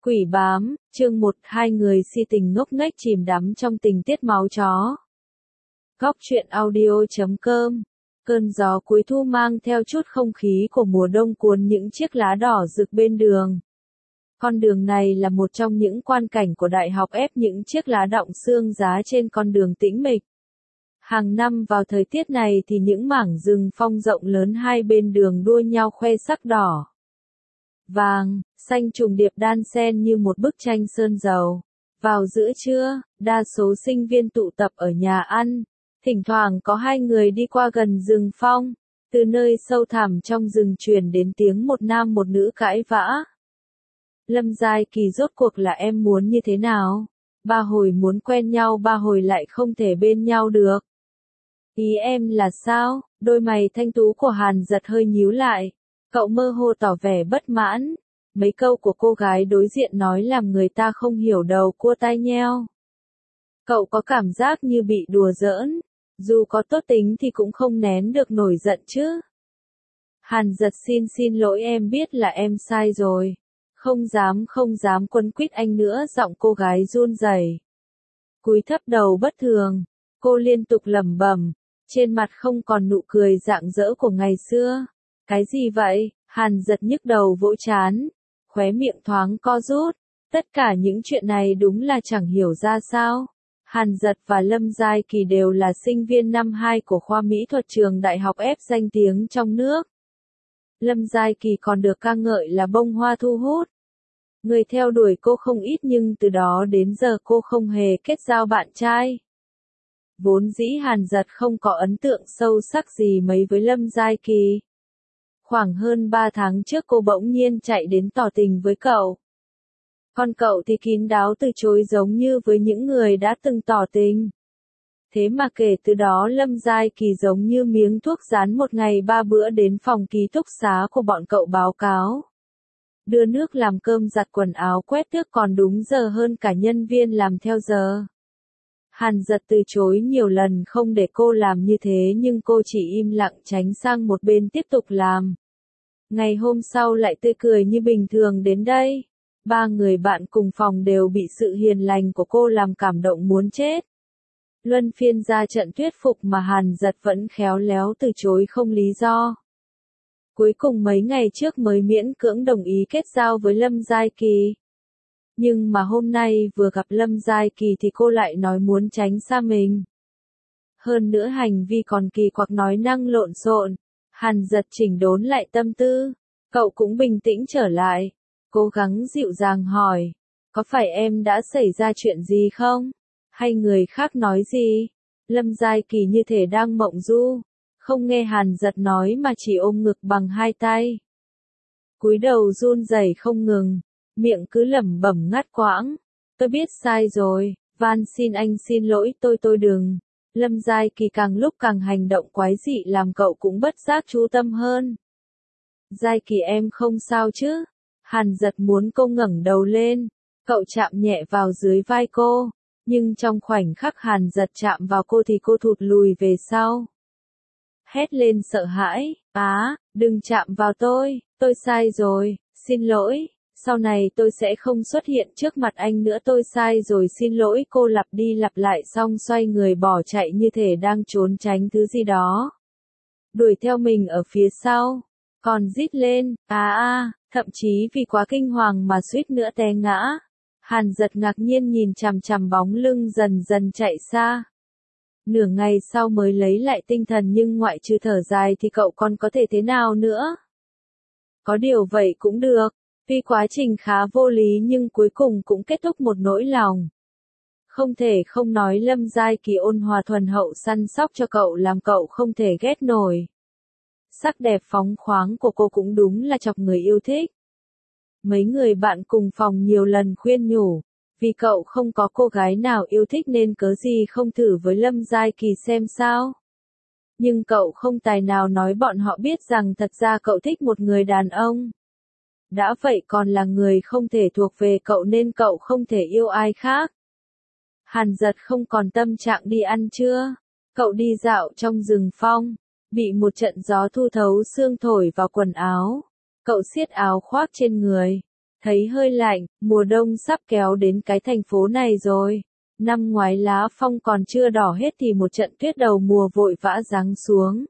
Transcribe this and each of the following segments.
Quỷ bám, chương 1, hai người si tình ngốc nghếch chìm đắm trong tình tiết máu chó. Góc truyện audio.com. Cơn gió cuối thu mang theo chút không khí của mùa đông cuốn những chiếc lá đỏ rực bên đường. Con đường này là một trong những quan cảnh của đại học ép những chiếc lá đọng xương giá trên con đường tĩnh mịch. Hàng năm vào thời tiết này thì những mảng rừng phong rộng lớn hai bên đường đua nhau khoe sắc đỏ, vàng, xanh trùng điệp đan xen như một bức tranh sơn dầu. Vào giữa trưa, đa số sinh viên tụ tập ở nhà ăn, thỉnh thoảng có hai người đi qua gần rừng phong, từ nơi sâu thẳm trong rừng truyền đến tiếng một nam một nữ cãi vã. Lâm Giai Kỳ rốt cuộc là em muốn như thế nào? Ba hồi muốn quen nhau ba hồi lại không thể bên nhau được. Ý em là sao? Đôi mày thanh tú của Hàn Giật hơi nhíu lại. Cậu mơ hồ tỏ vẻ bất mãn. Mấy câu của cô gái đối diện nói làm người ta không hiểu đầu cua tai nheo. Cậu có cảm giác như bị đùa giỡn. Dù có tốt tính thì cũng không nén được nổi giận chứ. Hàn Giật xin lỗi, em biết là em sai rồi. Không dám quấn quýt anh nữa, giọng cô gái run rẩy. Cúi thấp đầu bất thường, cô liên tục lẩm bẩm, trên mặt không còn nụ cười rạng rỡ của ngày xưa. Cái gì vậy? Hàn Giật nhức đầu vỗ trán, khóe miệng thoáng co rút. Tất cả những chuyện này đúng là chẳng hiểu ra sao. Hàn Giật và Lâm Giai Kỳ đều là sinh viên năm 2 của khoa mỹ thuật trường đại học F danh tiếng trong nước. Lâm Giai Kỳ còn được ca ngợi là bông hoa thu hút. Người theo đuổi cô không ít nhưng từ đó đến giờ cô không hề kết giao bạn trai. Vốn dĩ Hàn Giật không có ấn tượng sâu sắc gì mấy với Lâm Giai Kỳ. Khoảng hơn 3 tháng trước cô bỗng nhiên chạy đến tỏ tình với cậu. Còn cậu thì kín đáo từ chối giống như với những người đã từng tỏ tình. Thế mà kể từ đó Lâm Giai Kỳ giống như miếng thuốc rán, một ngày 3 bữa đến phòng ký túc xá của bọn cậu báo cáo. Đưa nước làm cơm, giặt quần áo, quét tước còn đúng giờ hơn cả nhân viên làm theo giờ. Hàn Giật từ chối nhiều lần không để cô làm như thế nhưng cô chỉ im lặng tránh sang một bên tiếp tục làm. Ngày hôm sau lại tươi cười như bình thường đến đây. Ba người bạn cùng phòng đều bị sự hiền lành của cô làm cảm động muốn chết. Luân phiên ra trận thuyết phục mà Hàn Giật vẫn khéo léo từ chối không lý do. Cuối cùng mấy ngày trước mới miễn cưỡng đồng ý kết giao với Lâm Giai Kỳ. Nhưng mà hôm nay vừa gặp Lâm Giai Kỳ thì cô lại nói muốn tránh xa mình. Hơn nữa hành vi còn kỳ quặc nói năng lộn xộn. Hàn Giật chỉnh đốn lại tâm tư. Cậu cũng bình tĩnh trở lại. Cố gắng dịu dàng hỏi. Có phải em đã xảy ra chuyện gì không? Hay người khác nói gì? Lâm Giai Kỳ như thể đang mộng du. Không nghe Hàn Giật nói mà chỉ ôm ngực bằng hai tay. Cúi đầu run rẩy không ngừng. Miệng cứ lẩm bẩm ngắt quãng. Tôi biết sai rồi. Van xin anh xin lỗi tôi đừng. Lâm Giai Kỳ càng lúc càng hành động quái dị làm cậu cũng bất giác chú tâm hơn. Giai Kỳ em không sao chứ? Hàn Giật muốn cô ngẩng đầu lên. Cậu chạm nhẹ vào dưới vai cô. Nhưng trong khoảnh khắc Hàn Giật chạm vào cô thì cô thụt lùi về sau. Hét lên sợ hãi. Đừng chạm vào tôi sai rồi, xin lỗi. Sau này tôi sẽ không xuất hiện trước mặt anh nữa, tôi sai rồi, xin lỗi. Cô lặp đi lặp lại xong xoay người bỏ chạy như thể đang trốn tránh thứ gì đó. Đuổi theo mình ở phía sau. Còn rít lên, thậm chí vì quá kinh hoàng mà suýt nữa té ngã. Hàn Giật ngạc nhiên nhìn chằm chằm bóng lưng dần dần chạy xa. Nửa ngày sau mới lấy lại tinh thần nhưng ngoại trừ thở dài thì cậu còn có thể thế nào nữa? Có điều vậy cũng được. Tuy quá trình khá vô lý nhưng cuối cùng cũng kết thúc một nỗi lòng. Không thể không nói Lâm Giai Kỳ ôn hòa thuần hậu săn sóc cho cậu làm cậu không thể ghét nổi. Sắc đẹp phóng khoáng của cô cũng đúng là chọc người yêu thích. Mấy người bạn cùng phòng nhiều lần khuyên nhủ. Vì cậu không có cô gái nào yêu thích nên cớ gì không thử với Lâm Giai Kỳ xem sao. Nhưng cậu không tài nào nói bọn họ biết rằng thật ra cậu thích một người đàn ông. Đã vậy còn là người không thể thuộc về cậu nên cậu không thể yêu ai khác. Hàn Giật không còn tâm trạng đi ăn trưa. Cậu đi dạo trong rừng phong. Bị một trận gió thu thấu xương thổi vào quần áo. Cậu siết áo khoác trên người. Thấy hơi lạnh, mùa đông sắp kéo đến cái thành phố này rồi. Năm ngoái lá phong còn chưa đỏ hết thì một trận tuyết đầu mùa vội vã giáng xuống.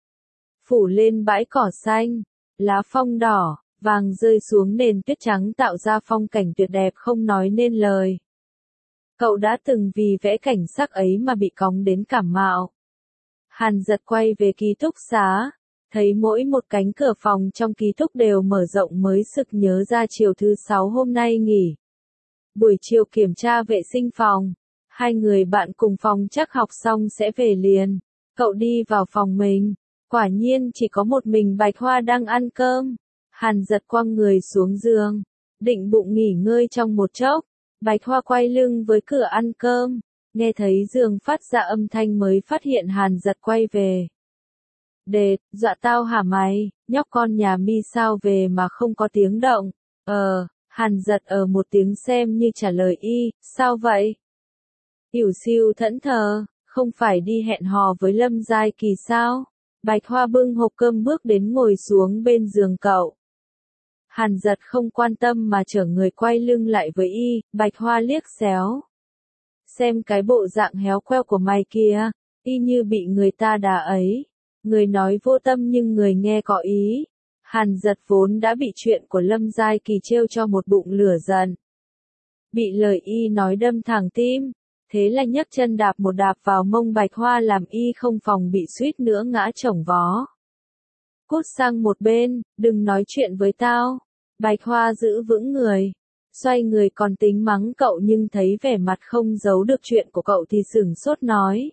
Phủ lên bãi cỏ xanh, lá phong đỏ, vàng rơi xuống nền tuyết trắng tạo ra phong cảnh tuyệt đẹp không nói nên lời. Cậu đã từng vì vẽ cảnh sắc ấy mà bị cóng đến cảm mạo. Hàn Dật quay về ký túc xá, thấy mỗi một cánh cửa phòng trong ký túc đều mở rộng mới sực nhớ ra chiều thứ 6 hôm nay nghỉ. Buổi chiều kiểm tra vệ sinh phòng, hai người bạn cùng phòng chắc học xong sẽ về liền. Cậu đi vào phòng mình, quả nhiên chỉ có một mình Bạch Hoa đang ăn cơm. Hàn Dật quăng người xuống giường, định bụng nghỉ ngơi trong một chốc. Bạch Hoa quay lưng với cửa ăn cơm, nghe thấy giường phát ra âm thanh mới phát hiện Hàn Dật quay về. Đệt, dọa tao hả mày, nhóc con nhà mi sao về mà không có tiếng động. Hàn Dật một tiếng xem như trả lời y, sao vậy? Yểu Siêu thẫn thờ, không phải đi hẹn hò với Lâm Giai Kỳ sao? Bạch Hoa bưng hộp cơm bước đến ngồi xuống bên giường cậu. Hàn Dật không quan tâm mà trở người quay lưng lại với y, Bạch Hoa liếc xéo. Xem cái bộ dạng héo queo của mày kìa, y như bị người ta đà ấy. Người nói vô tâm nhưng người nghe có ý. Hàn Dật vốn đã bị chuyện của Lâm Giai Kỳ trêu cho một bụng lửa giận. Bị lời y nói đâm thẳng tim, thế là nhấc chân đạp một đạp vào mông Bạch Hoa làm y không phòng bị suýt nữa ngã chồng vó. Cút sang một bên, đừng nói chuyện với tao. Bạch Hoa giữ vững người, xoay người còn tính mắng cậu nhưng thấy vẻ mặt không giấu được chuyện của cậu thì sửng sốt nói.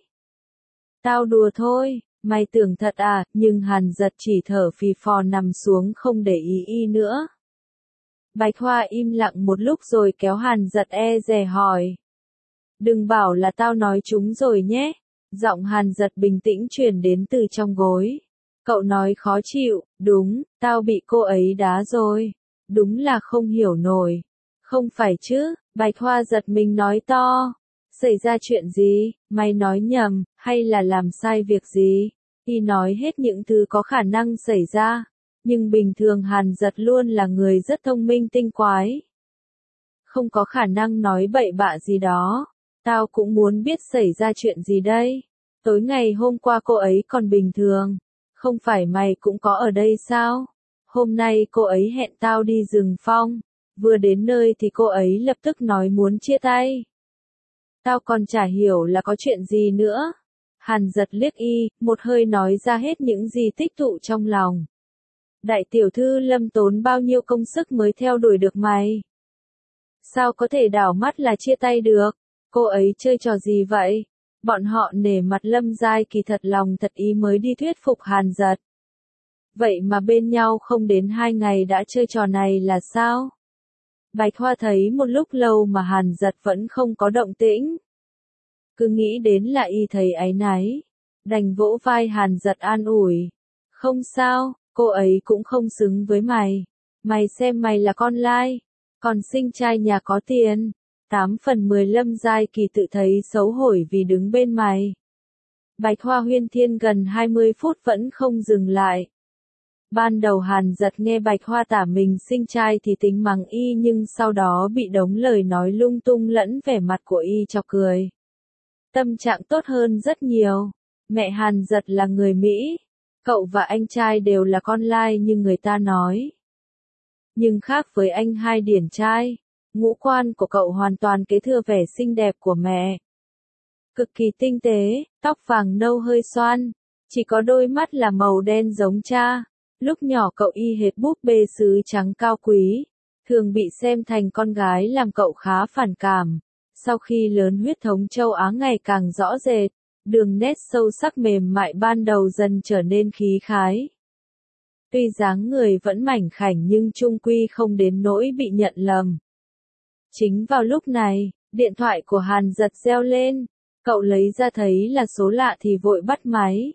Tao đùa thôi, mày tưởng thật à, nhưng Hàn Dật chỉ thở phì phò nằm xuống không để ý y nữa. Bạch Hoa im lặng một lúc rồi kéo Hàn Dật dè hỏi. Đừng bảo là tao nói chúng rồi nhé. Giọng Hàn Dật bình tĩnh truyền đến từ trong gối. Cậu nói khó chịu, đúng, tao bị cô ấy đá rồi. Đúng là không hiểu nổi. Không phải chứ, Bạch Hoa giật mình nói to. Xảy ra chuyện gì, mày nói nhầm, hay là làm sai việc gì? Y nói hết những thứ có khả năng xảy ra. Nhưng bình thường Hàn Dật luôn là người rất thông minh tinh quái. Không có khả năng nói bậy bạ gì đó. Tao cũng muốn biết xảy ra chuyện gì đây. Tối ngày hôm qua cô ấy còn bình thường. Không phải mày cũng có ở đây sao? Hôm nay cô ấy hẹn tao đi rừng phong. Vừa đến nơi thì cô ấy lập tức nói muốn chia tay. Tao còn chả hiểu là có chuyện gì nữa. Hàn Dật liếc y, một hơi nói ra hết những gì tích tụ trong lòng. Đại tiểu thư Lâm tốn bao nhiêu công sức mới theo đuổi được mày? Sao có thể đảo mắt là chia tay được? Cô ấy chơi trò gì vậy? Bọn họ nể mặt Lâm Giai Kỳ thật lòng thật ý mới đi thuyết phục Hàn Dật. Vậy mà bên nhau không đến 2 ngày đã chơi trò này là sao? Bạch Hoa thấy một lúc lâu mà Hàn Dật vẫn không có động tĩnh. Cứ nghĩ đến là y thấy áy náy. Đành vỗ vai Hàn Dật an ủi. Không sao, cô ấy cũng không xứng với mày. Mày xem mày là con lai. Còn sinh trai nhà có tiền. 8/10 Lâm Giai Kỳ tự thấy xấu hổ vì đứng bên mày. Bạch Hoa huyên thiên gần 20 phút vẫn không dừng lại. Ban đầu Hàn Dật nghe Bạch Hoa tả mình sinh trai thì tính mắng y nhưng sau đó bị đống lời nói lung tung lẫn vẻ mặt của y chọc cười. Tâm trạng tốt hơn rất nhiều. Mẹ Hàn Dật là người Mỹ. Cậu và anh trai đều là con lai như người ta nói. Nhưng khác với anh hai điển trai, ngũ quan của cậu hoàn toàn kế thừa vẻ xinh đẹp của mẹ. Cực kỳ tinh tế, tóc vàng nâu hơi xoăn, chỉ có đôi mắt là màu đen giống cha. Lúc nhỏ cậu y hệt búp bê sứ trắng cao quý, thường bị xem thành con gái làm cậu khá phản cảm. Sau khi lớn huyết thống châu Á ngày càng rõ rệt, đường nét sâu sắc mềm mại ban đầu dần trở nên khí khái. Tuy dáng người vẫn mảnh khảnh nhưng chung quy không đến nỗi bị nhận lầm. Chính vào lúc này, điện thoại của Hàn Dật reo lên, cậu lấy ra thấy là số lạ thì vội bắt máy.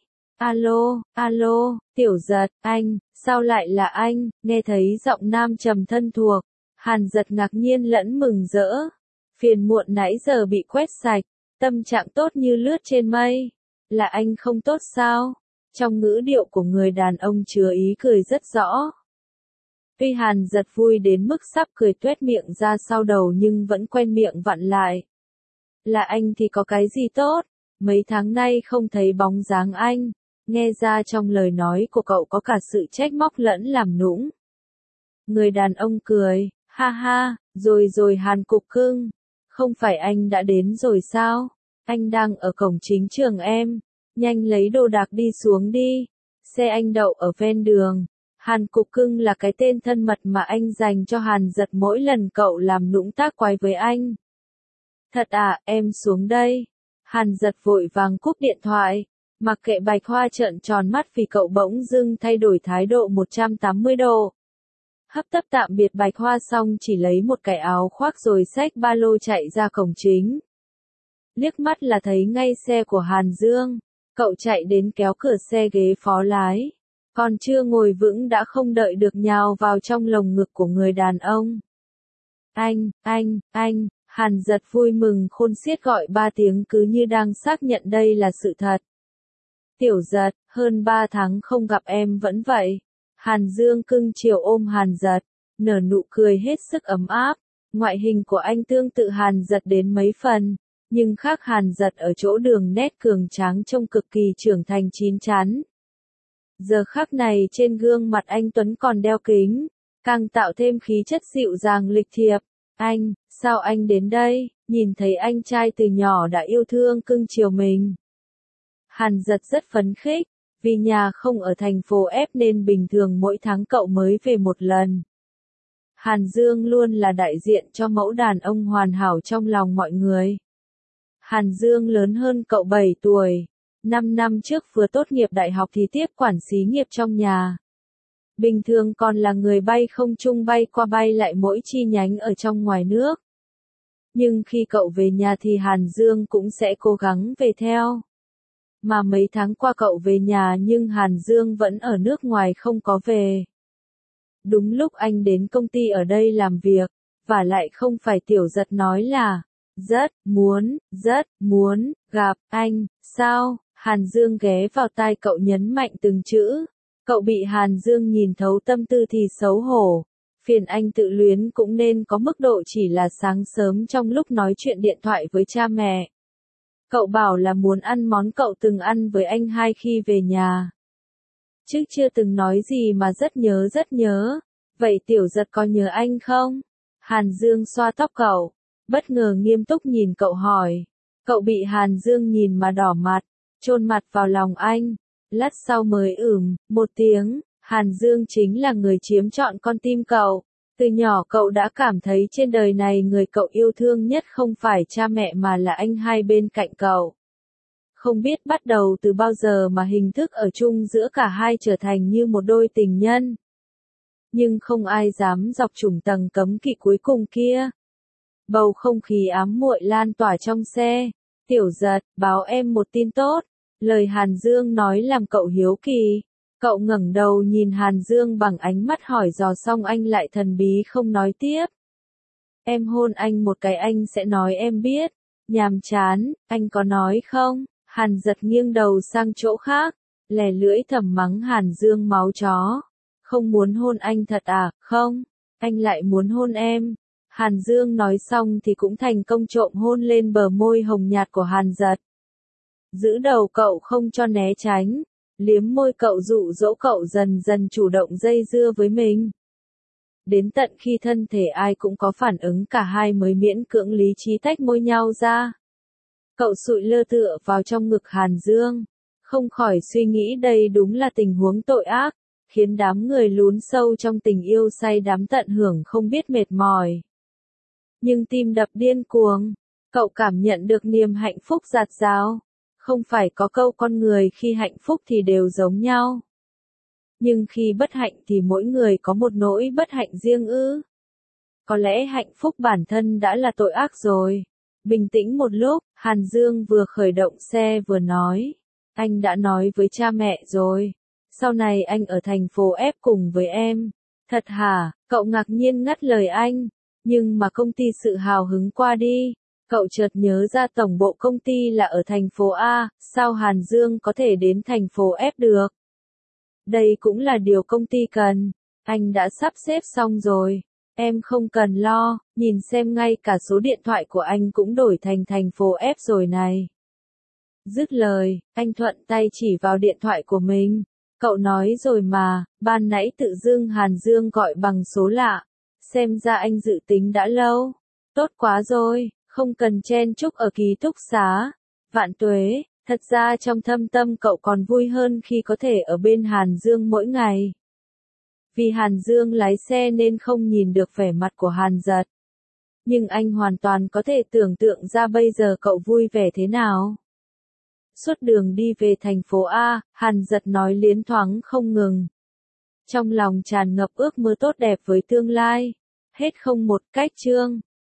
Alo, Tiểu Dật, anh, sao lại là anh? Nghe thấy giọng nam trầm thân thuộc, Hàn Dật ngạc nhiên lẫn mừng rỡ. Phiền muộn nãy giờ bị quét sạch, tâm trạng tốt như lướt trên mây. Là anh không tốt sao? Trong ngữ điệu của người đàn ông chứa ý cười rất rõ. Tuy Hàn Giật vui đến mức sắp cười toét miệng ra sau đầu nhưng vẫn quen miệng vặn lại. Là anh thì có cái gì tốt, mấy tháng nay không thấy bóng dáng anh, nghe ra trong lời nói của cậu có cả sự trách móc lẫn làm nũng. Người đàn ông cười, ha ha, rồi Hàn cục cưng, không phải anh đã đến rồi sao? Anh đang ở cổng chính trường em, nhanh lấy đồ đạc đi xuống đi, xe anh đậu ở ven đường. Hàn cục cưng là cái tên thân mật mà anh dành cho Hàn Giật mỗi lần cậu làm nũng tác quái với anh. Thật à, em xuống đây. Hàn Giật vội vàng cúp điện thoại, mặc kệ Bạch Hoa trợn tròn mắt vì cậu bỗng dưng thay đổi thái độ 180 độ. Hấp tấp tạm biệt Bạch Hoa xong chỉ lấy một cái áo khoác rồi xách ba lô chạy ra cổng chính. Liếc mắt là thấy ngay xe của Hàn Dương, cậu chạy đến kéo cửa xe ghế phó lái. Còn chưa ngồi vững đã không đợi được nhào vào trong lồng ngực của người đàn ông. Anh, Hàn Giật vui mừng khôn xiết gọi 3 tiếng cứ như đang xác nhận đây là sự thật. Tiểu Giật, hơn 3 tháng không gặp em vẫn vậy. Hàn Dương cưng chiều ôm Hàn Giật, nở nụ cười hết sức ấm áp. Ngoại hình của anh tương tự Hàn Giật đến mấy phần, nhưng khác Hàn Giật ở chỗ đường nét cường tráng trông cực kỳ trưởng thành chín chắn. Giờ khắc này trên gương mặt anh Tuấn còn đeo kính, càng tạo thêm khí chất dịu dàng lịch thiệp. Anh, sao anh đến đây? Nhìn thấy anh trai từ nhỏ đã yêu thương cưng chiều mình. Hàn Giật rất phấn khích, vì nhà không ở thành phố F nên bình thường mỗi tháng cậu mới về một lần. Hàn Dương luôn là đại diện cho mẫu đàn ông hoàn hảo trong lòng mọi người. Hàn Dương lớn hơn cậu 7 tuổi. 5 năm trước vừa tốt nghiệp đại học thì tiếp quản xí nghiệp trong nhà. Bình thường còn là người bay không trung bay qua bay lại mỗi chi nhánh ở trong ngoài nước. Nhưng khi cậu về nhà thì Hàn Dương cũng sẽ cố gắng về theo. Mà mấy tháng qua cậu về nhà nhưng Hàn Dương vẫn ở nước ngoài không có về. Đúng lúc anh đến công ty ở đây làm việc, và lại không phải Tiểu Giật nói là, rất muốn, gặp anh, sao? Hàn Dương ghé vào tai cậu nhấn mạnh từng chữ. Cậu bị Hàn Dương nhìn thấu tâm tư thì xấu hổ. Phiền anh tự luyến cũng nên có mức độ chỉ là sáng sớm trong lúc nói chuyện điện thoại với cha mẹ. Cậu bảo là muốn ăn món cậu từng ăn với anh hai khi về nhà. Chứ chưa từng nói gì mà rất nhớ. Vậy Tiểu Giật có nhớ anh không? Hàn Dương xoa tóc cậu, bất ngờ nghiêm túc nhìn cậu hỏi. Cậu bị Hàn Dương nhìn mà đỏ mặt, chôn mặt vào lòng anh. Lát sau mới một tiếng, Hàn Dương chính là người chiếm trọn con tim cậu. Từ nhỏ cậu đã cảm thấy trên đời này người cậu yêu thương nhất không phải cha mẹ mà là anh hai bên cạnh cậu. Không biết bắt đầu từ bao giờ mà hình thức ở chung giữa cả hai trở thành như một đôi tình nhân. Nhưng không ai dám dọc trùng tầng cấm kỵ cuối cùng kia. Bầu không khí ám muội lan tỏa trong xe. Tiểu Giật, báo em một tin tốt. Lời Hàn Dương nói làm cậu hiếu kỳ. Cậu ngẩng đầu nhìn Hàn Dương bằng ánh mắt hỏi dò xong anh lại thần bí không nói tiếp. Em hôn anh một cái anh sẽ nói em biết. Nhàm chán, anh có nói không? Hàn Giật nghiêng đầu sang chỗ khác, lè lưỡi thầm mắng Hàn Dương máu chó. Không muốn hôn anh thật à? Không, anh lại muốn hôn em. Hàn Dương nói xong thì cũng thành công trộm hôn lên bờ môi hồng nhạt của Hàn Giật. Giữ đầu cậu không cho né tránh, liếm môi cậu dụ dỗ cậu dần dần chủ động dây dưa với mình. Đến tận khi thân thể ai cũng có phản ứng cả hai mới miễn cưỡng lý trí tách môi nhau ra. Cậu sụi lơ tựa vào trong ngực Hàn Dương, không khỏi suy nghĩ đây đúng là tình huống tội ác, khiến đám người lún sâu trong tình yêu say đắm tận hưởng không biết mệt mỏi. Nhưng tim đập điên cuồng, cậu cảm nhận được niềm hạnh phúc dạt dào. Không phải có câu con người khi hạnh phúc thì đều giống nhau. Nhưng khi bất hạnh thì mỗi người có một nỗi bất hạnh riêng ư. Có lẽ hạnh phúc bản thân đã là tội ác rồi. Bình tĩnh một lúc, Hàn Dương vừa khởi động xe vừa nói. Anh đã nói với cha mẹ rồi. Sau này anh ở thành phố F cùng với em. Thật hả? Cậu ngạc nhiên ngắt lời anh. Nhưng mà công ty sự hào hứng qua đi. Cậu chợt nhớ ra tổng bộ công ty là ở thành phố A, sao Hàn Dương có thể đến thành phố F được? Đây cũng là điều công ty cần. Anh đã sắp xếp xong rồi. Em không cần lo, nhìn xem ngay cả số điện thoại của anh cũng đổi thành thành phố F rồi này. Dứt lời, anh thuận tay chỉ vào điện thoại của mình. Cậu nói rồi mà, ban nãy tự dưng Hàn Dương gọi bằng số lạ. Xem ra anh dự tính đã lâu. Tốt quá rồi, không cần chen chúc ở ký túc xá. Vạn tuế, thật ra trong thâm tâm cậu còn vui hơn khi có thể ở bên Hàn Dương mỗi ngày. Vì Hàn Dương lái xe nên không nhìn được vẻ mặt của Hàn Giật. Nhưng anh hoàn toàn có thể tưởng tượng ra bây giờ cậu vui vẻ thế nào. Suốt đường đi về thành phố A, Hàn Giật nói liến thoáng không ngừng. Trong lòng tràn ngập ước mơ tốt đẹp với tương lai. Hết không một cách chương.